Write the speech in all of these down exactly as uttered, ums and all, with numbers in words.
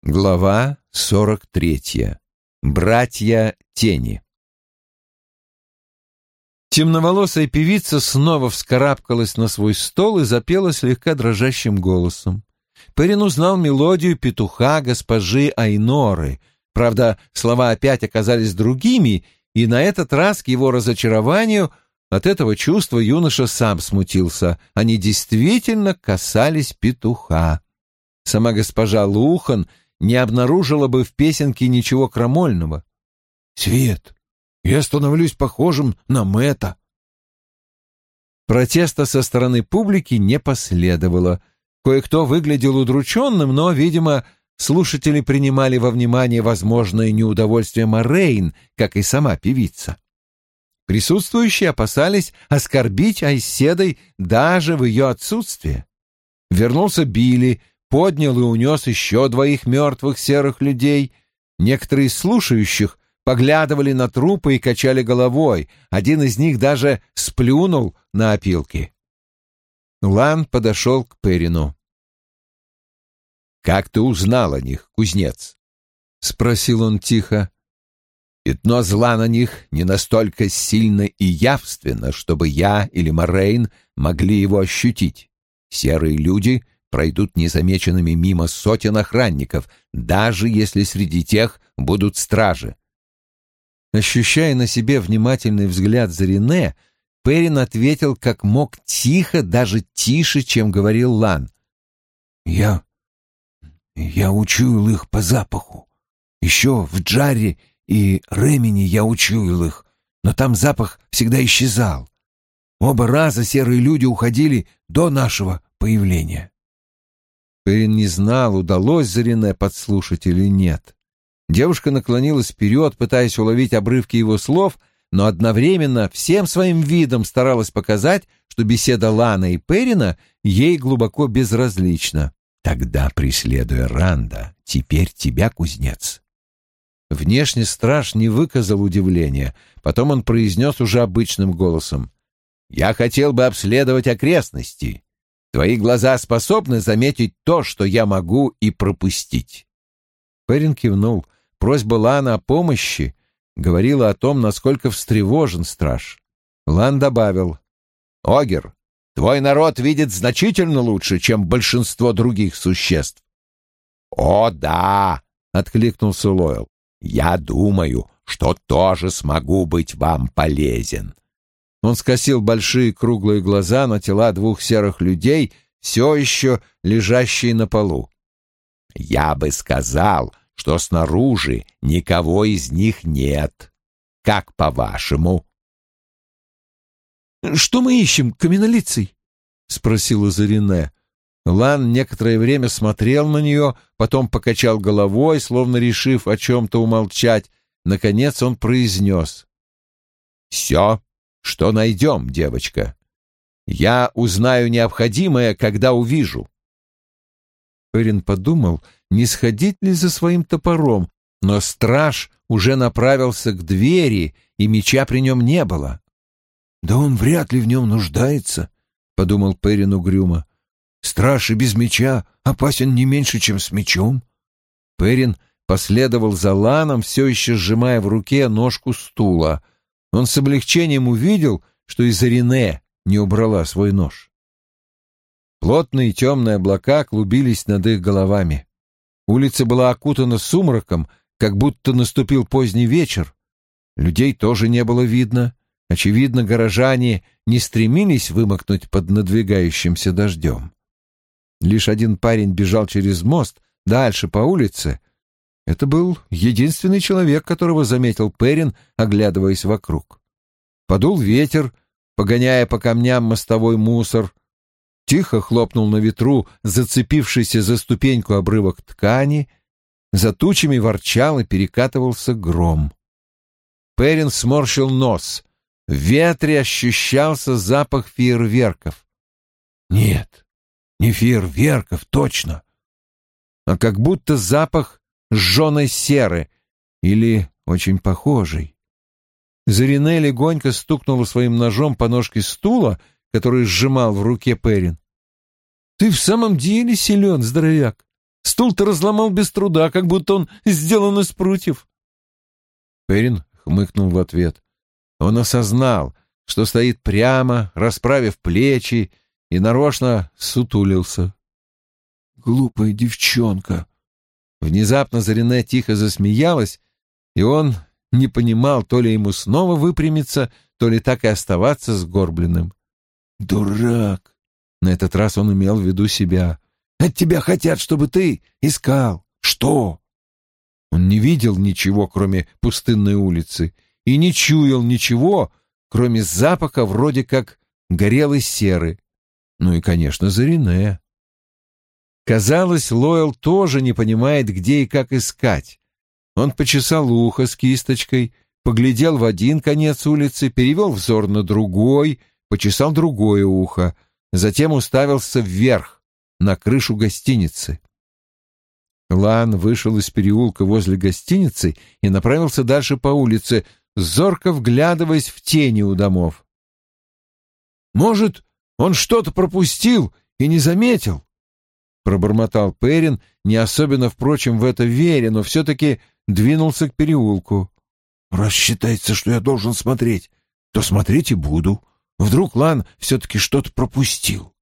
Глава сорок третья. Братья Тени. Темноволосая певица снова вскарабкалась на свой стол и запела слегка дрожащим голосом. Перин узнал мелодию петуха госпожи Айноры. Правда, слова опять оказались другими, и на этот раз, к его разочарованию, от этого чувства юноша сам смутился. Они действительно касались петуха. Сама госпожа Лухан не обнаружила бы в песенке ничего крамольного. «Свет, я становлюсь похожим на Мэтта». Протеста со стороны публики не последовало. Кое-кто выглядел удрученным, но, видимо, слушатели принимали во внимание возможное неудовольствие Морейн, как и сама певица. Присутствующие опасались оскорбить Айседой даже в ее отсутствие. Вернулся Билли, поднял и унес еще двоих мертвых серых людей. Некоторые из слушающих поглядывали на трупы и качали головой. Один из них даже сплюнул на опилки. Лан подошел к Перину. «Как ты узнал о них, кузнец?» — спросил он тихо. «Пятно зла на них не настолько сильно и явственно, чтобы я или Морейн могли его ощутить. Серые люди пройдут незамеченными мимо сотен охранников, даже если среди тех будут стражи». Ощущая на себе внимательный взгляд Зарине, Перин ответил как мог тихо, даже тише, чем говорил Лан. «Я... я учуял их по запаху. Еще в Джарре и Ремени я учуял их, но там запах всегда исчезал. Оба раза серые люди уходили до нашего появления». Перин не знал, удалось Зарине подслушать или нет. Девушка наклонилась вперед, пытаясь уловить обрывки его слов, но одновременно всем своим видом старалась показать, что беседа Лана и Перина ей глубоко безразлична. «Тогда, преследуя Ранда, теперь тебя, кузнец». Внешне страж не выказал удивления. Потом он произнес уже обычным голосом. «Я хотел бы обследовать окрестности. Твои глаза способны заметить то, что я могу и пропустить». Перин кивнул. Просьба Лана о помощи говорила о том, насколько встревожен страж. Лан добавил: «Огер, твой народ видит значительно лучше, чем большинство других существ». «О, да!» — откликнулся Лойл. «Я думаю, что тоже смогу быть вам полезен». Он скосил большие круглые глаза на тела двух серых людей, все еще лежащие на полу. «Я бы сказал, что снаружи никого из них нет. Как по-вашему?» «Что мы ищем, каменнолицый?» — спросила Зарине. Лан некоторое время смотрел на нее, потом покачал головой, словно решив о чем-то умолчать. Наконец он произнес: «Все, что найдем, девочка. Я узнаю необходимое, когда увижу». Перин подумал, не сходить ли за своим топором, но страж уже направился к двери, и меча при нем не было. «Да он вряд ли в нем нуждается», — подумал Перин угрюмо. «Страж и без меча опасен не меньше, чем с мечом». Перин последовал за Ланом, все еще сжимая в руке ножку стула. Он с облегчением увидел, что и Зарине не убрала свой нож. Плотные темные облака клубились над их головами. Улица была окутана сумраком, как будто наступил поздний вечер. Людей тоже не было видно. Очевидно, горожане не стремились вымокнуть под надвигающимся дождем. Лишь один парень бежал через мост, дальше по улице. Это был единственный человек, которого заметил Перин, оглядываясь вокруг. Подул ветер, погоняя по камням мостовой мусор. Тихо хлопнул на ветру зацепившийся за ступеньку обрывок ткани. За тучами ворчал и перекатывался гром. Перин сморщил нос. В ветре ощущался запах фейерверков. Нет, не фейерверков, точно. А как будто запах сжженной серы или очень похожий. Зарине легонько стукнула своим ножом по ножке стула, который сжимал в руке Перин. «Ты в самом деле силен, здоровяк. Стул ты разломал без труда, как будто он сделан из прутьев. Перин хмыкнул в ответ. Он осознал, что стоит прямо, расправив плечи, и нарочно сутулился. «Глупая девчонка!» Внезапно Зарине тихо засмеялась, и он не понимал, то ли ему снова выпрямиться, то ли так и оставаться сгорбленным. «Дурак!» На этот раз он имел в виду себя. «От тебя хотят, чтобы ты искал. Что?» Он не видел ничего, кроме пустынной улицы, и не чуял ничего, кроме запаха вроде как горелой серы. Ну и, конечно, Зарине. Казалось, Лоэл тоже не понимает, где и как искать. Он почесал ухо с кисточкой, поглядел в один конец улицы, перевел взор на другой, почесал другое ухо, затем уставился вверх, на крышу гостиницы. Лан вышел из переулка возле гостиницы и направился дальше по улице, зорко вглядываясь в тени у домов. «Может, он что-то пропустил и не заметил?» — пробормотал Перин, не особенно, впрочем, в это веря, но все-таки двинулся к переулку. «Раз считается, что я должен смотреть, то смотреть и буду. Вдруг Лан все-таки что-то пропустил».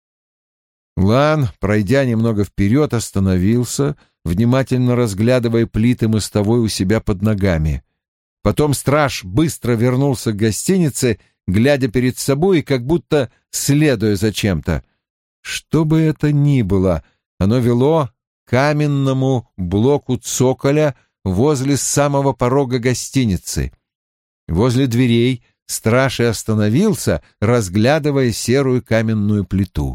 Лан, пройдя немного вперед, остановился, внимательно разглядывая плиты мостовой у себя под ногами. Потом страж быстро вернулся к гостинице, глядя перед собой и как будто следуя за чем-то. Что бы это ни было, оно вело к каменному блоку цоколя возле самого порога гостиницы. Возле дверей страж и остановился, разглядывая серую каменную плиту.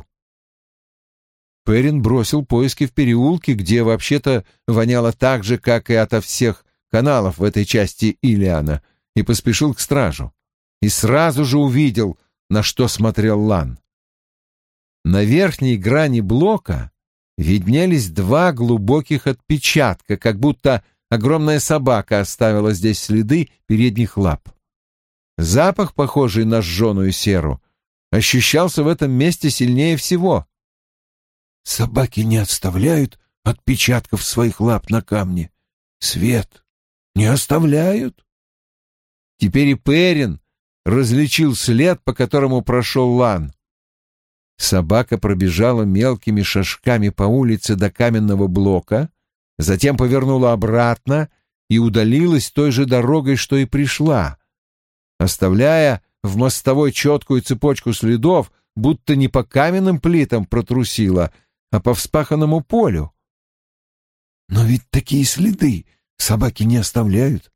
Перин бросил поиски в переулке, где вообще-то воняло так же, как и ото всех каналов в этой части Илиана, и поспешил к стражу. И сразу же увидел, на что смотрел Лан. На верхней грани блока виднелись два глубоких отпечатка, как будто огромная собака оставила здесь следы передних лап. Запах, похожий на сжженную серу, ощущался в этом месте сильнее всего. «Собаки не оставляют отпечатков своих лап на камне. Свет, не оставляют?» Теперь и Перин различил след, по которому прошел Лан. Собака пробежала мелкими шажками по улице до каменного блока, затем повернула обратно и удалилась той же дорогой, что и пришла, оставляя в мостовой четкую цепочку следов, будто не по каменным плитам протрусила, а по вспаханному полю. «Но ведь такие следы собаки не оставляют».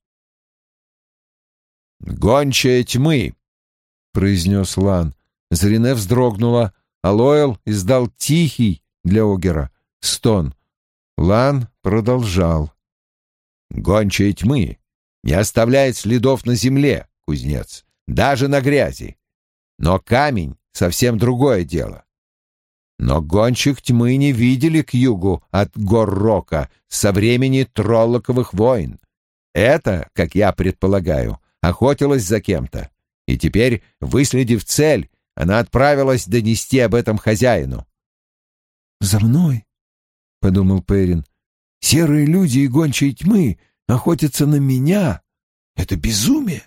«Гончая тьмы», — произнес Лан. Зарине вздрогнула, а Лоэл издал тихий для Огера стон. Лан продолжал. «Гончая тьмы не оставляет следов на земле, кузнец, даже на грязи. Но камень — совсем другое дело. Но гончих тьмы не видели к югу от гор Рока со времени Троллоковых войн. Это, как я предполагаю, охотилась за кем-то, и теперь, выследив цель, она отправилась донести об этом хозяину». «За мной?» — подумал Перин. «Серые люди и гончие тьмы охотятся на меня. Это безумие».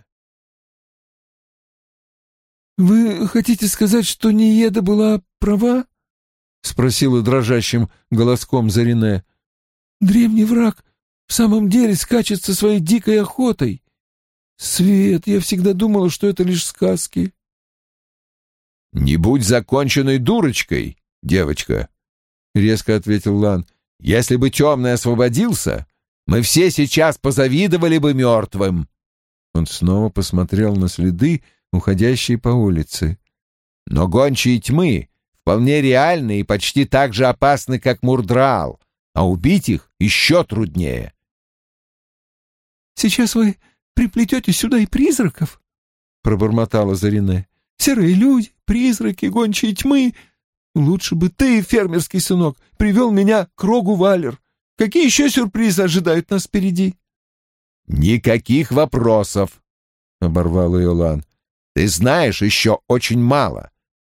«Вы хотите сказать, что Ниеда была права?» — спросила дрожащим голоском Зарине. «Древний враг в самом деле скачет со своей дикой охотой. Свет, я всегда думала, что это лишь сказки». «Не будь законченной дурочкой, девочка», — резко ответил Лан. «Если бы темный освободился, мы все сейчас позавидовали бы мертвым». Он снова посмотрел на следы, уходящие по улице. «Но гончие тьмы вполне реальны и почти так же опасны, как Мурдраал, а убить их еще труднее». «Сейчас вы приплетете сюда и призраков?» — пробормотала Зарине. «Серые люди, призраки, гончие тьмы. Лучше бы ты, фермерский сынок, привел меня к Рогу Валер. Какие еще сюрпризы ожидают нас впереди?» «Никаких вопросов», — оборвал ее Лан. «Ты знаешь еще очень мало.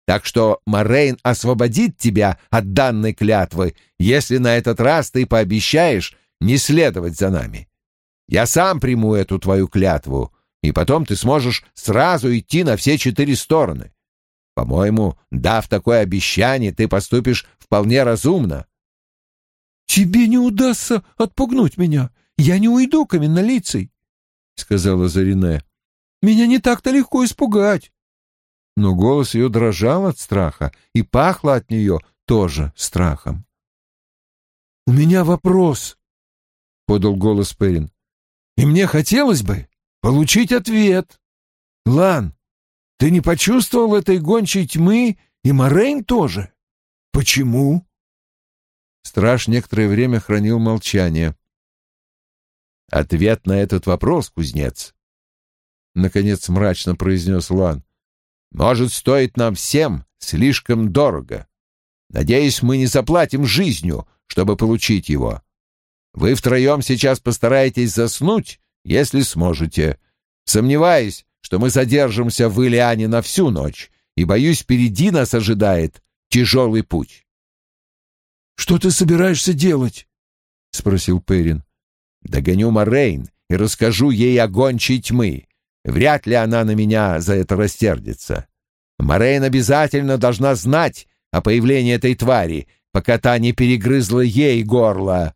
Так что Морейн освободит тебя от данной клятвы, если на этот раз ты пообещаешь не следовать за нами. Я сам приму эту твою клятву, и потом ты сможешь сразу идти на все четыре стороны. По-моему, дав такое обещание, ты поступишь вполне разумно». «Тебе не удастся отпугнуть меня. Я не уйду каменнолицей», — сказала Зарине. «Меня не так-то легко испугать». Но голос ее дрожал от страха, и пахло от нее тоже страхом. «У меня вопрос», — подал голос Перин, — «и мне хотелось бы получить ответ. Лан, ты не почувствовал этой гончей тьмы, и Морейн тоже? Почему?» Страж некоторое время хранил молчание. «Ответ на этот вопрос, кузнец», — наконец мрачно произнес Лан, — «может стоить нам всем слишком дорого. Надеюсь, мы не заплатим жизнью, чтобы получить его. Вы втроем сейчас постараетесь заснуть, если сможете. Сомневаюсь, что мы задержимся в Илиане на всю ночь, и, боюсь, впереди нас ожидает тяжелый путь». «Что ты собираешься делать?» — спросил Перин. «Догоню Морейн и расскажу ей о гончей тьмы. Вряд ли она на меня за это рассердится. Морейн обязательно должна знать о появлении этой твари, пока та не перегрызла ей горло».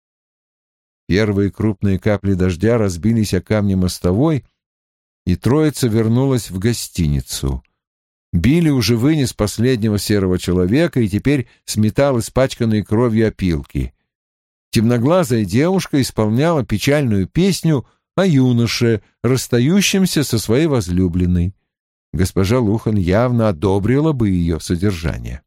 Первые крупные капли дождя разбились о камни мостовой, и троица вернулась в гостиницу. Билли уже вынес последнего серого человека и теперь сметал испачканные кровью опилки. Темноглазая девушка исполняла печальную песню о юноше, расстающемся со своей возлюбленной. Госпожа Лухан явно одобрила бы ее содержание.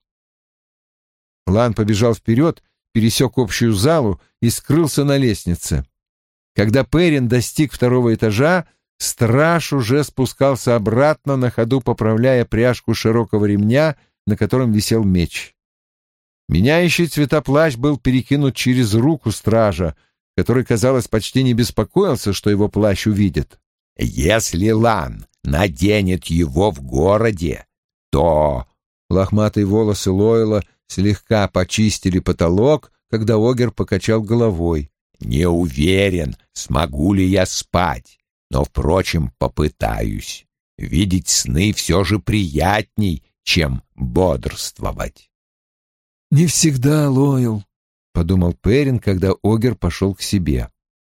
Лан побежал вперед, пересек общую залу и скрылся на лестнице. Когда Перин достиг второго этажа, страж уже спускался обратно, на ходу поправляя пряжку широкого ремня, на котором висел меч. Меняющий цвета плащ был перекинут через руку стража, который, казалось, почти не беспокоился, что его плащ увидят. «Если Лан наденет его в городе, то...» Лохматые волосы Лойла слегка почистили потолок, когда Огер покачал головой. «Не уверен, смогу ли я спать, но, впрочем, попытаюсь. Видеть сны все же приятней, чем бодрствовать». «Не всегда, Лойл», — подумал Перин, когда Огер пошел к себе.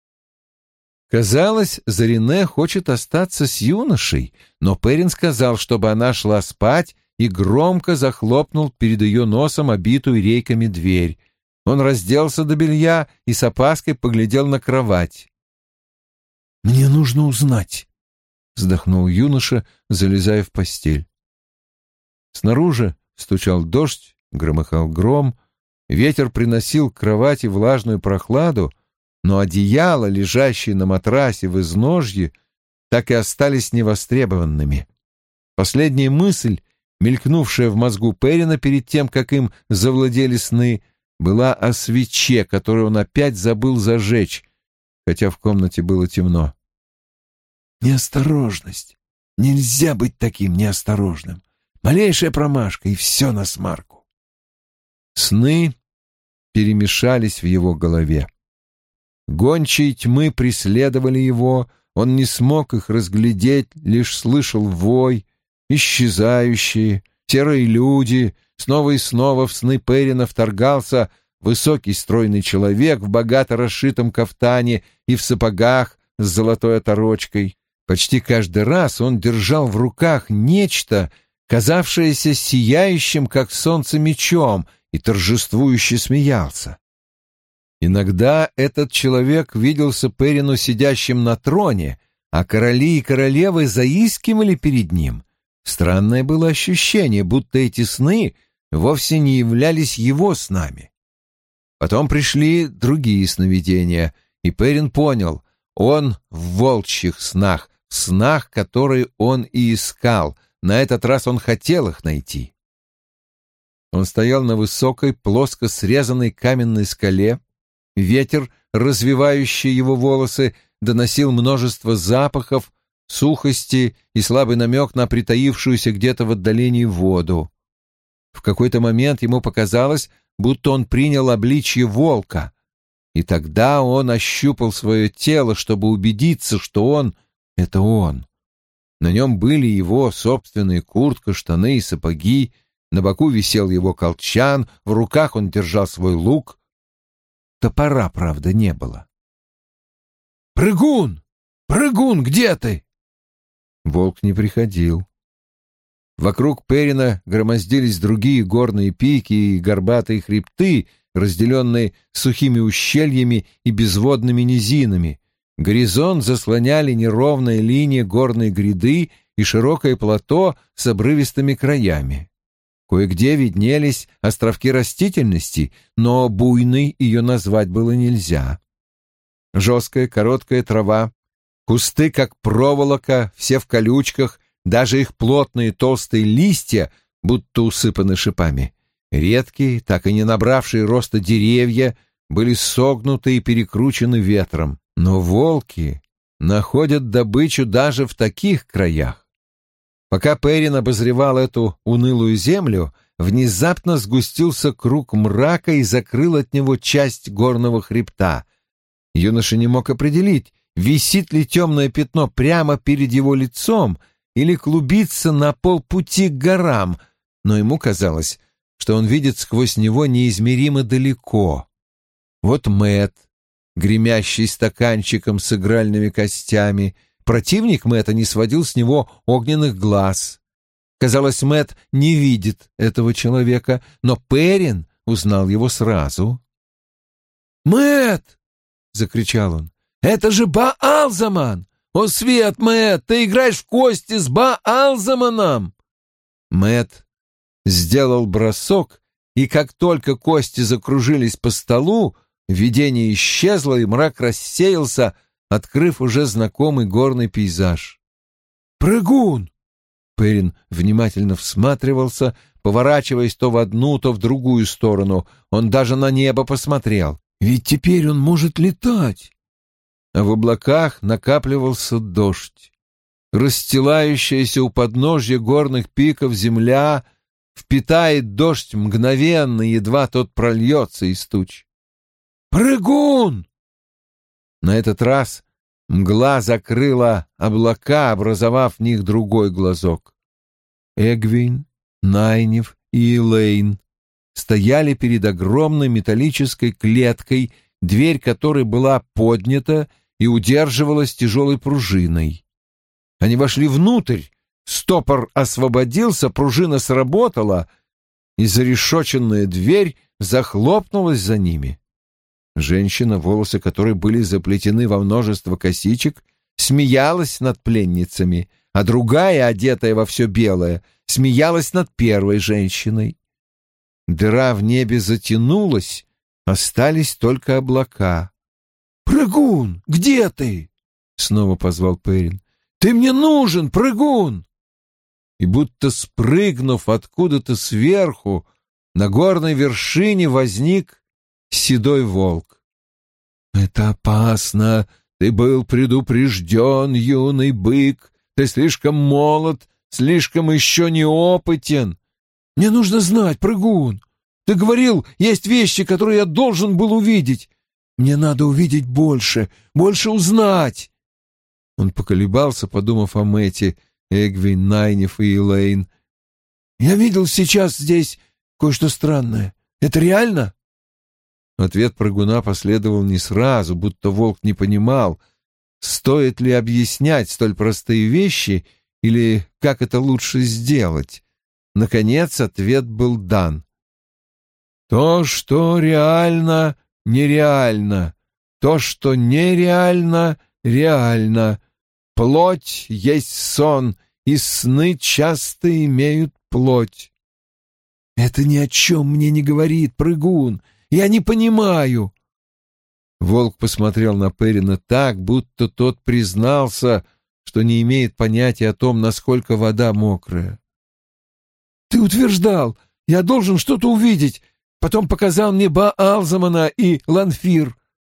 Казалось, Зарине хочет остаться с юношей, но Перин сказал, чтобы она шла спать, и громко захлопнул перед ее носом обитую рейками дверь. Он разделся до белья и с опаской поглядел на кровать. «Мне нужно узнать», — вздохнул юноша, залезая в постель. Снаружи стучал дождь, громыхал гром, ветер приносил к кровати влажную прохладу, но одеяла, лежащие на матрасе в изножье, так и остались невостребованными. Последняя мысль, мелькнувшая в мозгу Перина перед тем, как им завладели сны, была о свече, которую он опять забыл зажечь, хотя в комнате было темно. «Неосторожность. Нельзя быть таким неосторожным. Малейшая промашка, и все насмарку». Сны перемешались в его голове. Гончие тьмы преследовали его, он не смог их разглядеть, лишь слышал вой, исчезающие, серые люди. Снова и снова в сны Перина вторгался высокий стройный человек в богато расшитом кафтане и в сапогах с золотой оторочкой. Почти каждый раз он держал в руках нечто, казавшееся сияющим, как солнце, мечом, и торжествующе смеялся. Иногда этот человек виделся Перину сидящим на троне, а короли и королевы заискивали перед ним. Странное было ощущение, будто эти сны вовсе не являлись его снами. Потом пришли другие сновидения, и Перин понял, он в волчьих снах, в снах, которые он и искал. На этот раз он хотел их найти. Он стоял на высокой, плоско срезанной каменной скале. Ветер, развивающий его волосы, доносил множество запахов, сухости и слабый намек на притаившуюся где-то в отдалении воду. В какой-то момент ему показалось, будто он принял обличье волка, и тогда он ощупал свое тело, чтобы убедиться, что он — это он. На нем были его собственные куртка, штаны и сапоги, на боку висел его колчан, в руках он держал свой лук. Топора, правда, не было. «Прыгун! Прыгун, где ты?» Волк не приходил. Вокруг Перина громоздились другие горные пики и горбатые хребты, разделенные сухими ущельями и безводными низинами. Горизонт заслоняли неровная линия горной гряды и широкое плато с обрывистыми краями. Кое-где виднелись островки растительности, но буйной ее назвать было нельзя. Жесткая короткая трава, кусты, как проволока, все в колючках, даже их плотные толстые листья будто усыпаны шипами. Редкие, так и не набравшие роста деревья, были согнуты и перекручены ветром. Но волки находят добычу даже в таких краях. Пока Перин обозревал эту унылую землю, внезапно сгустился круг мрака и закрыл от него часть горного хребта. Юноша не мог определить, висит ли темное пятно прямо перед его лицом или клубится на полпути к горам, но ему казалось, что он видит сквозь него неизмеримо далеко. Вот Мэтт, гремящий стаканчиком с игральными костями. Противник Мэтта не сводил с него огненных глаз. Казалось, Мэтт не видит этого человека, но Перин узнал его сразу. «Мэтт!» — закричал он. «Это же Баалзаман! О, свет, Мэтт, ты играешь в кости с Баалзаманом!» Мэтт сделал бросок, и как только кости закружились по столу, видение исчезло, и мрак рассеялся, открыв уже знакомый горный пейзаж. «Прыгун!» Перин внимательно всматривался, поворачиваясь то в одну, то в другую сторону. Он даже на небо посмотрел. «Ведь теперь он может летать!» А в облаках накапливался дождь. Расстилающаяся у подножья горных пиков земля впитает дождь мгновенно, едва тот прольется из туч. «Прыгун!» На этот раз мгла закрыла облака, образовав в них другой глазок. Эгвин, Найниф и Элейн стояли перед огромной металлической клеткой, дверь которой была поднята и удерживалась тяжелой пружиной. Они вошли внутрь, стопор освободился, пружина сработала, и зарешоченная дверь захлопнулась за ними. Женщина, волосы которой были заплетены во множество косичек, смеялась над пленницами, а другая, одетая во все белое, смеялась над первой женщиной. Дыра в небе затянулась, остались только облака. «Прыгун, где ты?» — снова позвал Перин. «Ты мне нужен, прыгун!» И будто спрыгнув откуда-то сверху, на горной вершине возник седой волк. «Это опасно. Ты был предупрежден, юный бык. Ты слишком молод, слишком еще неопытен. Мне нужно знать, прыгун. Ты говорил, есть вещи, которые я должен был увидеть. Мне надо увидеть больше, больше узнать». Он поколебался, подумав о Мэтте, Эгвин, Найниф и Элейн. «Я видел сейчас здесь кое-что странное. Это реально?» Ответ прыгуна последовал не сразу, будто волк не понимал, стоит ли объяснять столь простые вещи или как это лучше сделать. Наконец ответ был дан. «То, что реально, нереально. То, что нереально, реально. Плоть есть сон, и сны часто имеют плоть». «Это ни о чем мне не говорит, прыгун. Я не понимаю». Волк посмотрел на Перина так, будто тот признался, что не имеет понятия о том, насколько вода мокрая. «Ты утверждал, я должен что-то увидеть, потом показал мне Баалзамана и Ланфир».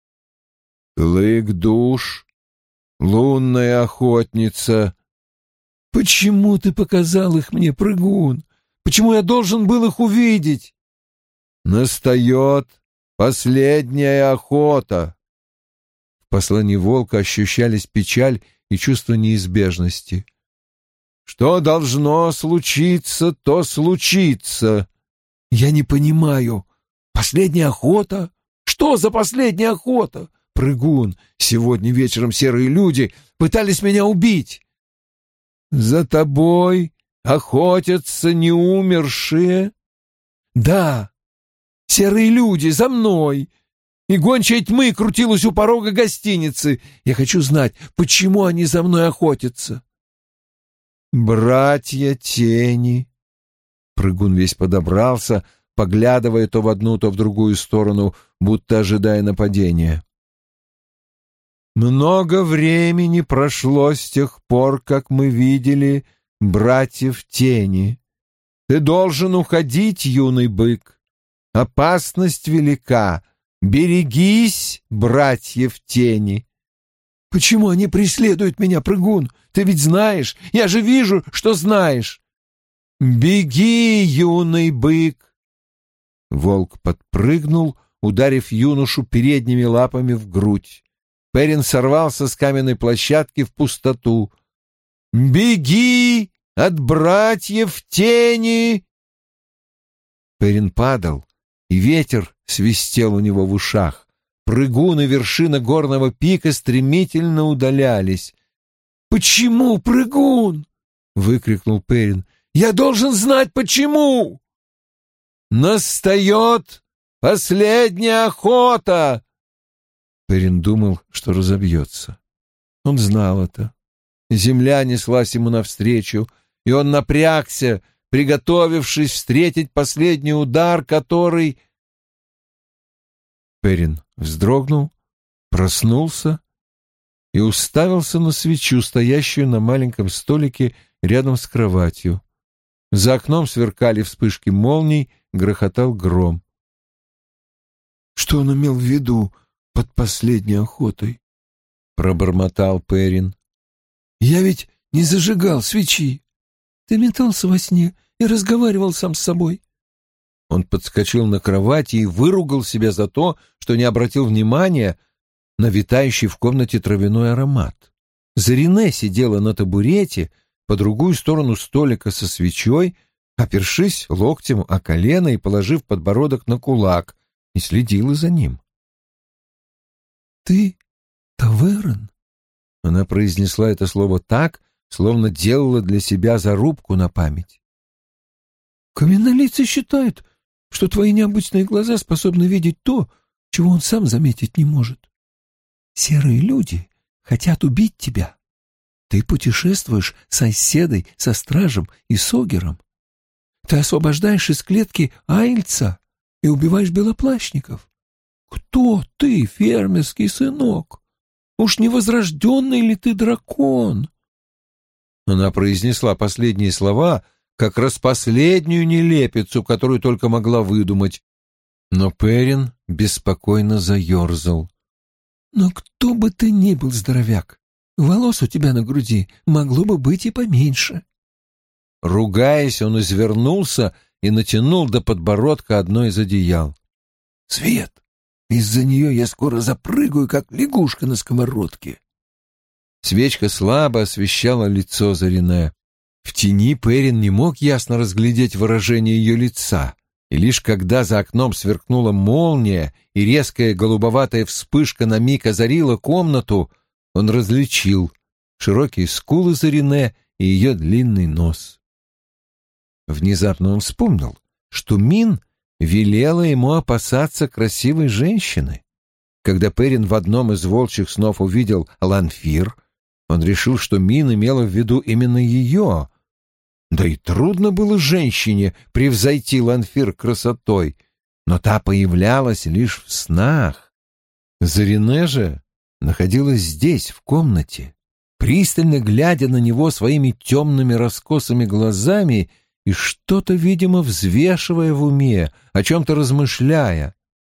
«Клык душ, лунная охотница». «Почему ты показал их мне, прыгун? Почему я должен был их увидеть? Настает последняя охота. В послании волка ощущались печаль и чувство неизбежности. Что должно случиться, то случится. Я не понимаю. Последняя охота? Что за последняя охота? Прыгун, сегодня вечером серые люди пытались меня убить. За тобой охотятся неумершие? Да, серые люди, за мной. И гончая тьмы крутилась у порога гостиницы. Я хочу знать, почему они за мной охотятся. Братья тени. Прыгун весь подобрался, поглядывая то в одну, то в другую сторону, будто ожидая нападения. Много времени прошло с тех пор, как мы видели братьев тени. Ты должен уходить, юный бык. Опасность велика. Берегись, братьев тени. Почему они преследуют меня, прыгун? Ты ведь знаешь, я же вижу, что знаешь. Беги, юный бык. Волк подпрыгнул, ударив юношу передними лапами в грудь. Перин сорвался с каменной площадки в пустоту. «Беги от братьев тени!» Перин падал, и ветер свистел у него в ушах. Прыгун и вершина горного пика стремительно удалялись. «Почему, прыгун?» — выкрикнул Перин. «Я должен знать, почему!» «Настает последняя охота!» Перин думал, что разобьется. Он знал это. Земля неслась ему навстречу, и он напрягся, приготовившись встретить последний удар, который... Перин вздрогнул, проснулся и уставился на свечу, стоящую на маленьком столике рядом с кроватью. За окном сверкали вспышки молний, грохотал гром. «Что он имел в виду под последней охотой?» — пробормотал Перин. «Я ведь не зажигал свечи. Ты метался во сне и разговаривал сам с собой». Он подскочил на кровати и выругал себя за то, что не обратил внимания на витающий в комнате травяной аромат. Зарине сидела на табурете по другую сторону столика со свечой, опершись локтем о колено и положив подбородок на кулак, и следила за ним. «Ты Таверн?» Она произнесла это слово так, словно делала для себя зарубку на память. «Каменнолицый считает, что твои необычные глаза способны видеть то, чего он сам заметить не может. Серые люди хотят убить тебя. Ты путешествуешь с Айседой, со Стражем и Согером. Ты освобождаешь из клетки Айльца и убиваешь белоплащников. Кто ты, фермерский сынок? Уж не возрожденный ли ты дракон?» Она произнесла последние слова, как раз последнюю нелепицу, которую только могла выдумать. Но Перин беспокойно заерзал. «Но кто бы ты ни был, здоровяк, волос у тебя на груди могло бы быть и поменьше». Ругаясь, он извернулся и натянул до подбородка одно из одеял. «Свет! Из-за нее я скоро запрыгаю, как лягушка на сковородке». Свечка слабо освещала лицо Зарине. В тени Перин не мог ясно разглядеть выражение ее лица, и лишь когда за окном сверкнула молния и резкая голубоватая вспышка на миг озарила комнату, он различил широкие скулы Зарине и ее длинный нос. Внезапно он вспомнил, что Мин велела ему опасаться красивой женщины. Когда Перин в одном из волчьих снов увидел Ланфир, он решил, что Мин имела в виду именно ее. Да и трудно было женщине превзойти Ланфир красотой, но та появлялась лишь в снах. Зарине же находилась здесь, в комнате, пристально глядя на него своими темными раскосыми глазами и что-то, видимо, взвешивая в уме, о чем-то размышляя.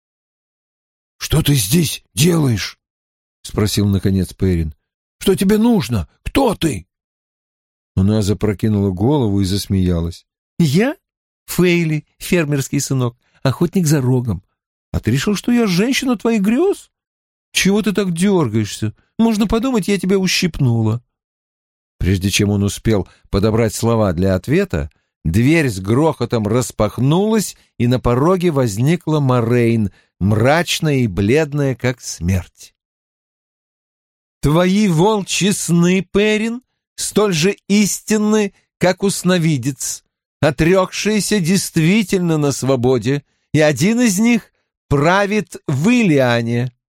«Что ты здесь делаешь?» — спросил, наконец, Перин. «Что тебе нужно? Кто ты?» Она запрокинула голову и засмеялась. «Я? Фейли, фермерский сынок, охотник за рогом. А ты решил, что я женщина твоих грез? Чего ты так дергаешься? Можно подумать, я тебя ущипнула». Прежде чем он успел подобрать слова для ответа, дверь с грохотом распахнулась, и на пороге возникла Морейн, мрачная и бледная, как смерть. «Твои волчьи сны, Перин, столь же истинны, как усновидец, отрекшиеся действительно на свободе, и один из них правит в Илиане».